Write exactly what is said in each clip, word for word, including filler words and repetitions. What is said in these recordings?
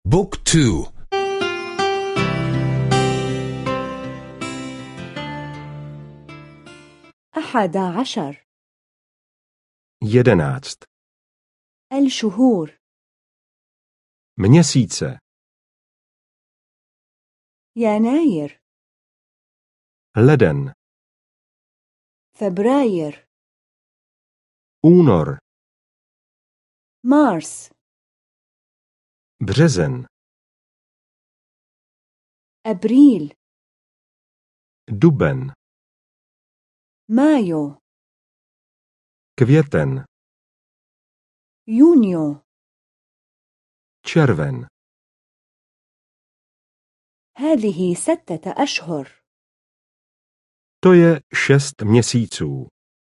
بوك تو. أحد عشر. jedenáct. الشهور. Měsíce. يناير. Leden. فبراير. Únor. مارس. Březen. أبريل. Duben. مايو. Květen. يونيو. Červen. هذه ستة أشهر. To je šest měsíců.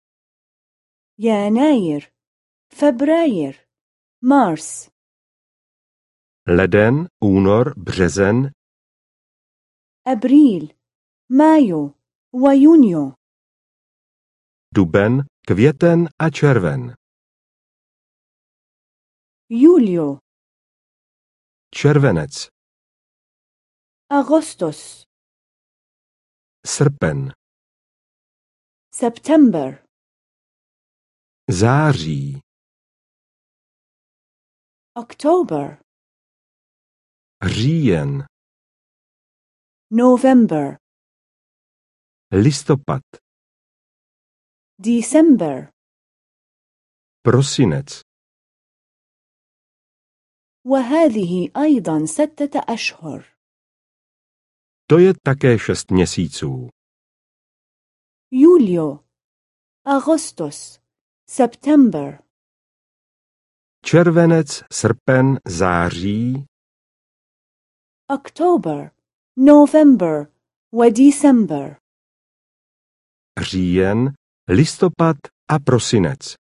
يناير. فبراير. مارس. Leden, únor, březen, أبريل. مايو. ويونيو. duben, květen a červen. يوليو. Červenec. أغسطس. Srpen. سبتمبر. Září. أكتوبر. Říjen. نوفمبر. Listopad. ديسمبر. Prosinec. وهذه أيضا ستة أشهر. To je také šest měsíců. يوليو. أغسطس. سبتمبر. Červenec, srpen, září, أكتوبر. نوفمبر. وديسمبر. říjen, listopad a prosinec.